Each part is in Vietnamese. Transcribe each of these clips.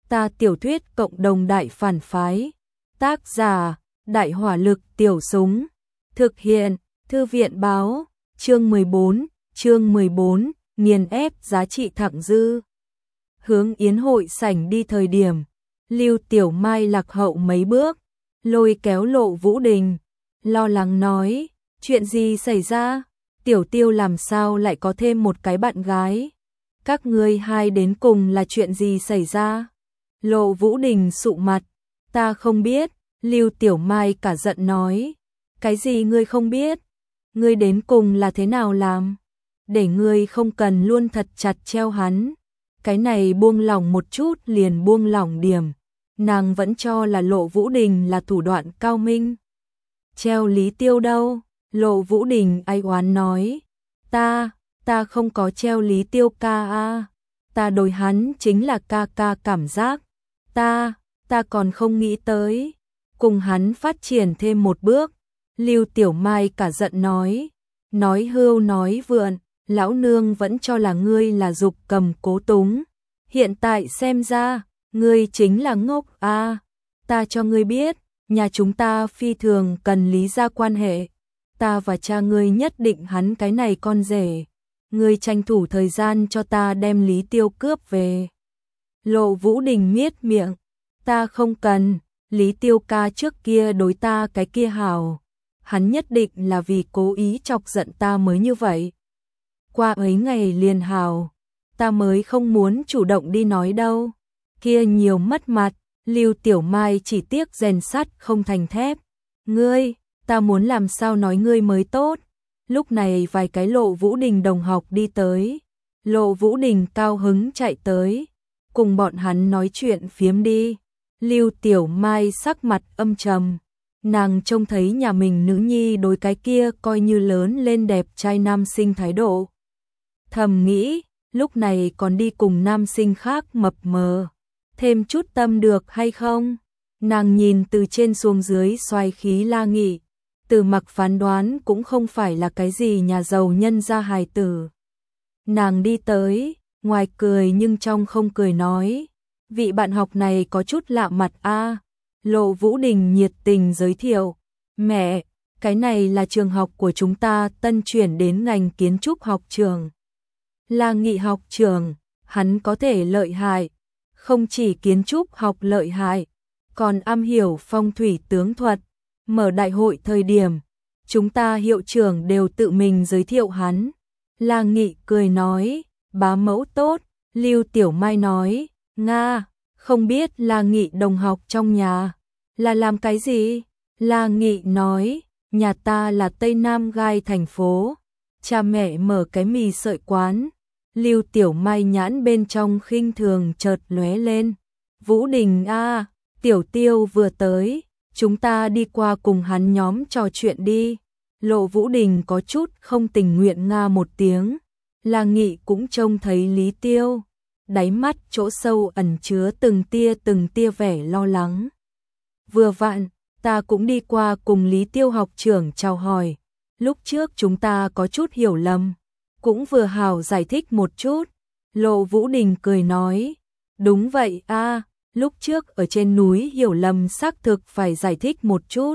Ta tiểu thuyết cộng đồng đại phản phái. Tác giả: Đại hỏa lực tiểu súng. Thực hiện: Thư viện báo. Chương 14, nghiền ép giá trị thặng dư. Hướng yến hội sảnh đi thời điểm, Lưu Tiểu Mai lạc hậu mấy bước, lôi kéo Lộ Vũ Đình, lo lắng nói, chuyện gì xảy ra? Tiểu Tiêu làm sao lại có thêm một cái bạn gái? Các ngươi hai đến cùng là chuyện gì xảy ra? Lộ Vũ Đình sụ mặt, ta không biết. Lưu Tiểu Mai cả giận nói, cái gì ngươi không biết? Ngươi đến cùng là thế nào làm? Để ngươi không cần luôn thật chặt treo hắn. Cái này buông lỏng một chút liền buông lỏng điểm. Nàng vẫn cho là Lộ Vũ Đình là thủ đoạn cao minh. Treo Lý Tiêu đâu? Lộ Vũ Đình ai oán nói, ta không có treo Lý Tiêu ca a. Ta đối hắn chính là ca cảm giác. Ta còn không nghĩ tới cùng hắn phát triển thêm một bước. Lưu Tiểu Mai cả giận nói hưu nói vượn, lão nương vẫn cho là ngươi là dục cầm cố túng. Hiện tại xem ra, ngươi chính là ngốc a. Ta cho ngươi biết, nhà chúng ta phi thường cần Lý gia quan hệ. Ta và cha ngươi nhất định hắn cái này con rể. Ngươi tranh thủ thời gian cho ta đem Lý Tiêu cướp về. Lộ Vũ Đình miết miệng, ta không cần. Lý Tiêu ca trước kia đối ta cái kia hảo. Hắn nhất định là vì cố ý chọc giận ta mới như vậy. Qua ấy ngày liền hảo, ta mới không muốn chủ động đi nói đâu. Kia nhiều mất mặt. Lưu Tiểu Mai chỉ tiếc rèn sắt không thành thép. Ngươi, ta muốn làm sao nói ngươi mới tốt. Lúc này vài cái Lộ Vũ Đình đồng học đi tới. Lộ Vũ Đình cao hứng chạy tới, cùng bọn hắn nói chuyện phiếm đi. Lưu Tiểu Mai sắc mặt âm trầm. Nàng trông thấy nhà mình nữ nhi đối cái kia coi như lớn lên đẹp trai nam sinh thái độ. Thầm nghĩ, lúc này còn đi cùng nam sinh khác mập mờ. Thêm chút tâm được hay không? Nàng nhìn từ trên xuống dưới xoay khí La Nghị. Từ mặc phán đoán cũng không phải là cái gì nhà giàu nhân gia hài tử. Nàng đi tới, ngoài cười nhưng trong không cười nói, vị bạn học này có chút lạ mặt a. Lộ Vũ Đình nhiệt tình giới thiệu, mẹ, cái này là trường học của chúng ta tân chuyển đến ngành kiến trúc học trường. La Nghị học trường, hắn có thể lợi hại, không chỉ kiến trúc học lợi hại, còn am hiểu phong thủy tướng thuật. Mở đại hội thời điểm, chúng ta hiệu trưởng đều tự mình giới thiệu hắn. La Nghị cười nói, bá mẫu tốt. Lưu Tiểu Mai nói, Nga, không biết La Nghị đồng học trong nhà là làm cái gì? La Nghị nói, nhà ta là Tây Nam Gai thành phố, cha mẹ mở cái mì sợi quán. Lưu Tiểu Mai nhãn bên trong khinh thường chợt lóe lên. Vũ Đình a, Tiểu Tiêu vừa tới, chúng ta đi qua cùng hắn nhóm trò chuyện đi. Lộ Vũ Đình có chút không tình nguyện nga một tiếng. La Nghị cũng trông thấy Lý Tiêu, đáy mắt chỗ sâu ẩn chứa từng tia vẻ lo lắng. Vừa vặn, ta cũng đi qua cùng Lý Tiêu học trưởng chào hỏi. Lúc trước chúng ta có chút hiểu lầm, cũng vừa hảo giải thích một chút. Lộ Vũ Đình cười nói, đúng vậy a, lúc trước ở trên núi hiểu lầm xác thực phải giải thích một chút.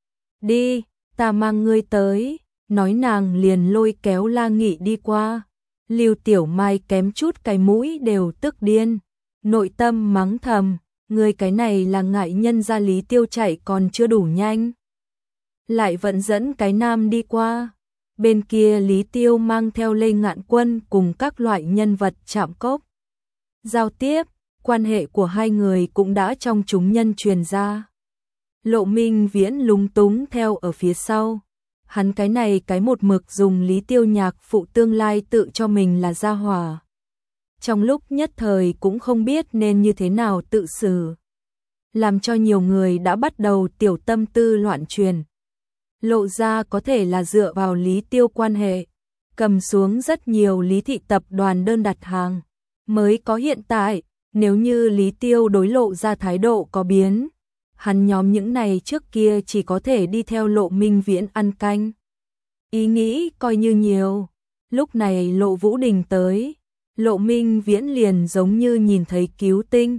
Đi, ta mang ngươi tới. Nói nàng liền lôi kéo La Nghị đi qua. Lưu Tiểu Mai kém chút cái mũi đều tức điên. Nội tâm mắng thầm, ngươi cái này là ngại nhân gia Lý Tiêu chạy còn chưa đủ nhanh. Lại vẫn dẫn cái nam đi qua. Bên kia Lý Tiêu mang theo Lê Ngạn Quân cùng các loại nhân vật chạm cốc. Giao tiếp, quan hệ của hai người cũng đã trong chúng nhân truyền ra. Lộ Minh Viễn lúng túng theo ở phía sau. Hắn cái này cái một mực dùng Lý Tiêu nhạc phụ tương lai tự cho mình là gia hỏa. Trong lúc nhất thời cũng không biết nên như thế nào tự xử. Làm cho nhiều người đã bắt đầu tiểu tâm tư loạn truyền. Lộ ra có thể là dựa vào Lý Tiêu quan hệ, cầm xuống rất nhiều Lý thị tập đoàn đơn đặt hàng, mới có hiện tại. Nếu như Lý Tiêu đối Lộ ra thái độ có biến, hắn nhóm những này trước kia chỉ có thể đi theo Lộ Minh Viễn ăn canh. Ý nghĩ coi như nhiều. Lúc này Lộ Vũ Đình tới, Lộ Minh Viễn liền giống như nhìn thấy cứu tinh.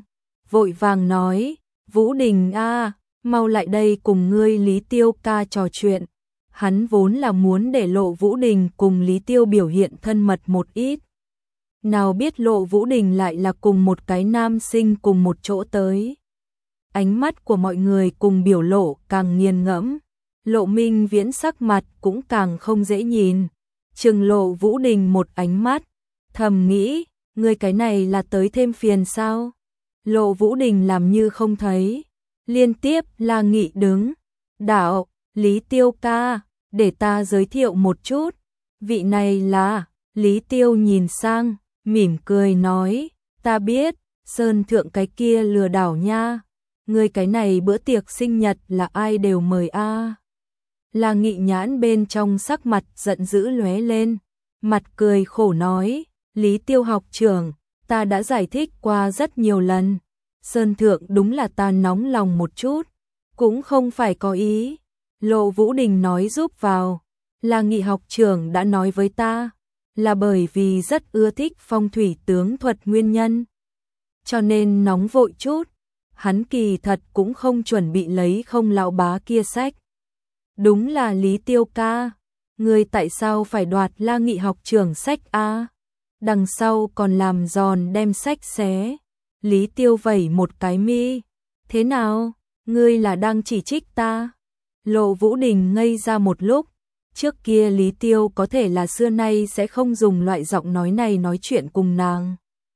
vội vàng nói, Vũ Đình a, mau lại đây cùng ngươi Lý Tiêu ca trò chuyện. Hắn vốn là muốn để Lộ Vũ Đình cùng Lý Tiêu biểu hiện thân mật một ít. Nào biết Lộ Vũ Đình lại là cùng một cái nam sinh cùng một chỗ tới. Ánh mắt của mọi người cùng biểu lộ càng nghiền ngẫm. Lộ Minh Viễn sắc mặt cũng càng không dễ nhìn. Trừng Lộ Vũ Đình một ánh mắt, thầm nghĩ, ngươi cái này là tới thêm phiền sao? Lộ Vũ Đình làm như không thấy, liên tiếp la nghị đứng. Đạo, Lý Tiêu ca, để ta giới thiệu một chút. Vị này là, Lý Tiêu nhìn sang, mỉm cười nói, ta biết, Sơn Thượng cái kia lừa đảo nha. Ngươi cái này bữa tiệc sinh nhật là ai đều mời a. La Nghị nhãn bên trong sắc mặt giận dữ lóe lên, mặt cười khổ nói, Lý Tiêu học trưởng, ta đã giải thích qua rất nhiều lần. Sơn Thượng đúng là ta nóng lòng một chút, cũng không phải có ý. Lộ Vũ Đình nói giúp vào, La Nghị học trưởng đã nói với ta, là bởi vì rất ưa thích phong thủy tướng thuật nguyên nhân. Cho nên nóng vội chút, hắn kỳ thật cũng không chuẩn bị lấy không lão bá kia sách. Đúng là Lý Tiêu ca, người tại sao phải đoạt La Nghị học trưởng sách a? Đằng sau còn làm giòn đem sách xé. Lý Tiêu vẩy một cái mi, thế nào, ngươi là đang chỉ trích ta? Lộ Vũ Đình ngây ra một lúc, trước kia Lý Tiêu có thể là xưa nay sẽ không dùng loại giọng nói này nói chuyện cùng nàng.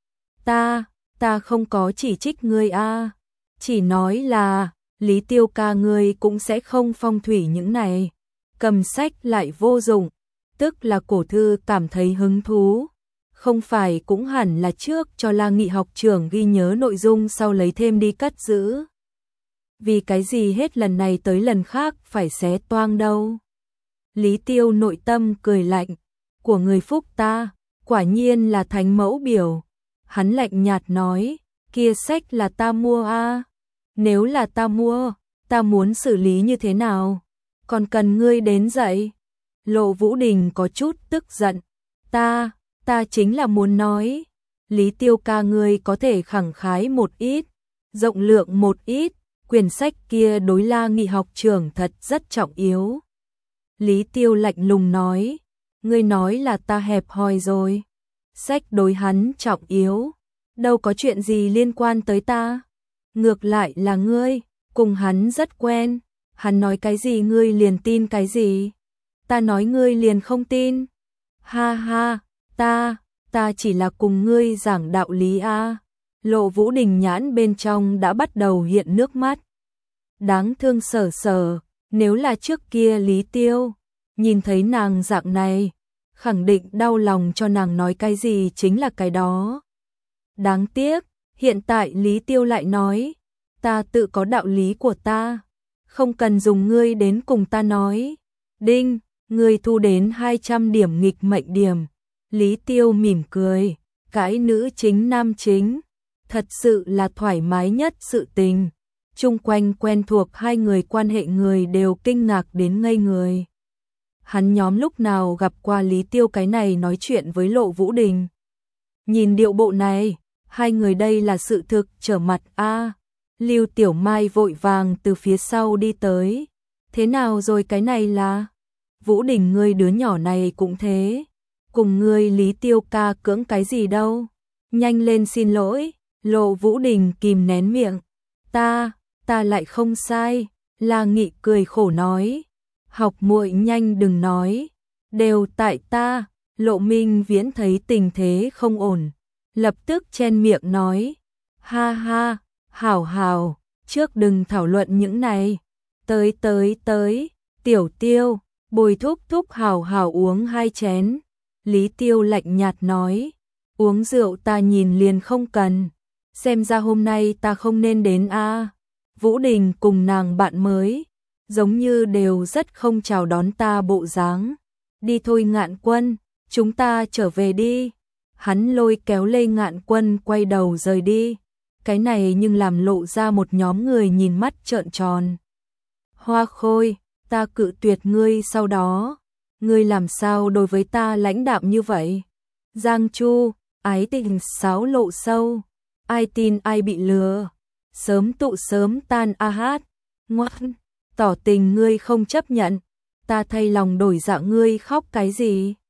Ta không có chỉ trích ngươi a, chỉ nói là, Lý Tiêu ca ngươi cũng sẽ không phong thủy những này, cầm sách lại vô dụng, tức là cổ thư cảm thấy hứng thú. Không phải cũng hẳn là trước cho La Nghị học trưởng ghi nhớ nội dung sau lấy thêm đi cất giữ. Vì cái gì hết lần này tới lần khác phải xé toang đâu. Lý Tiêu nội tâm cười lạnh, của người phúc ta, quả nhiên là thánh mẫu biểu. Hắn lạnh nhạt nói, kia sách là ta mua a, nếu là ta mua, ta muốn xử lý như thế nào? Còn cần ngươi đến dạy. Lộ Vũ Đình có chút tức giận, ta chính là muốn nói, Lý Tiêu ca ngươi có thể khẳng khái một ít, rộng lượng một ít, quyển sách kia đối La Nghị học trưởng thật rất trọng yếu. Lý Tiêu lạnh lùng nói, ngươi nói là ta hẹp hòi rồi, sách đối hắn trọng yếu, đâu có chuyện gì liên quan tới ta, ngược lại là ngươi, cùng hắn rất quen, hắn nói cái gì ngươi liền tin cái gì, ta nói ngươi liền không tin. Ha ha, ta chỉ là cùng ngươi giảng đạo lý a. Lộ Vũ Đình nhãn bên trong đã bắt đầu hiện nước mắt. Đáng thương sở sở, nếu là trước kia Lý Tiêu, nhìn thấy nàng dạng này, khẳng định đau lòng cho nàng nói cái gì chính là cái đó. Đáng tiếc, hiện tại Lý Tiêu lại nói, ta tự có đạo lý của ta, không cần dùng ngươi đến cùng ta nói. Đinh, ngươi thu đến 200 điểm nghịch mệnh điểm. Lý Tiêu mỉm cười, cãi nữ chính nam chính, thật sự là thoải mái nhất sự tình. Chung quanh quen thuộc hai người quan hệ người đều kinh ngạc đến ngây người. Hắn nhóm lúc nào gặp qua Lý Tiêu cái này nói chuyện với Lộ Vũ Đình. Nhìn điệu bộ này, hai người đây là sự thực trở mặt a. Lưu Tiểu Mai vội vàng từ phía sau đi tới. Thế nào rồi cái này là? Vũ Đình ngươi đứa nhỏ này cũng thế. Cùng ngươi Lý Tiêu ca cưỡng cái gì đâu. Nhanh lên xin lỗi. Lộ Vũ Đình kìm nén miệng. Ta lại không sai. La Nghị cười khổ nói. Học muội nhanh đừng nói. Đều tại ta. Lộ Minh Viễn thấy tình thế không ổn, lập tức chen miệng nói. Ha ha, hảo, trước đừng thảo luận những này. Tới, Tiểu Tiêu, Bồi thúc hảo uống 2 chén. Lý Tiêu lạnh nhạt nói. Uống rượu ta nhìn liền không cần. Xem ra hôm nay ta không nên đến a. Vũ Đình cùng nàng bạn mới, giống như đều rất không chào đón ta bộ dáng. Đi thôi Ngạn Quân, chúng ta trở về đi. Hắn lôi kéo Lê Ngạn Quân quay đầu rời đi. Cái này nhưng làm lộ ra một nhóm người nhìn mắt trợn tròn. Hoa Khôi, ta cự tuyệt ngươi sau đó. Ngươi làm sao đối với ta lãnh đạm như vậy? Giang Chu, ái tình xáo lộ sâu. Ai tin ai bị lừa. sớm tụ sớm tan a hát. Ngoan, tỏ tình ngươi không chấp nhận, ta thay lòng đổi dạ ngươi khóc cái gì?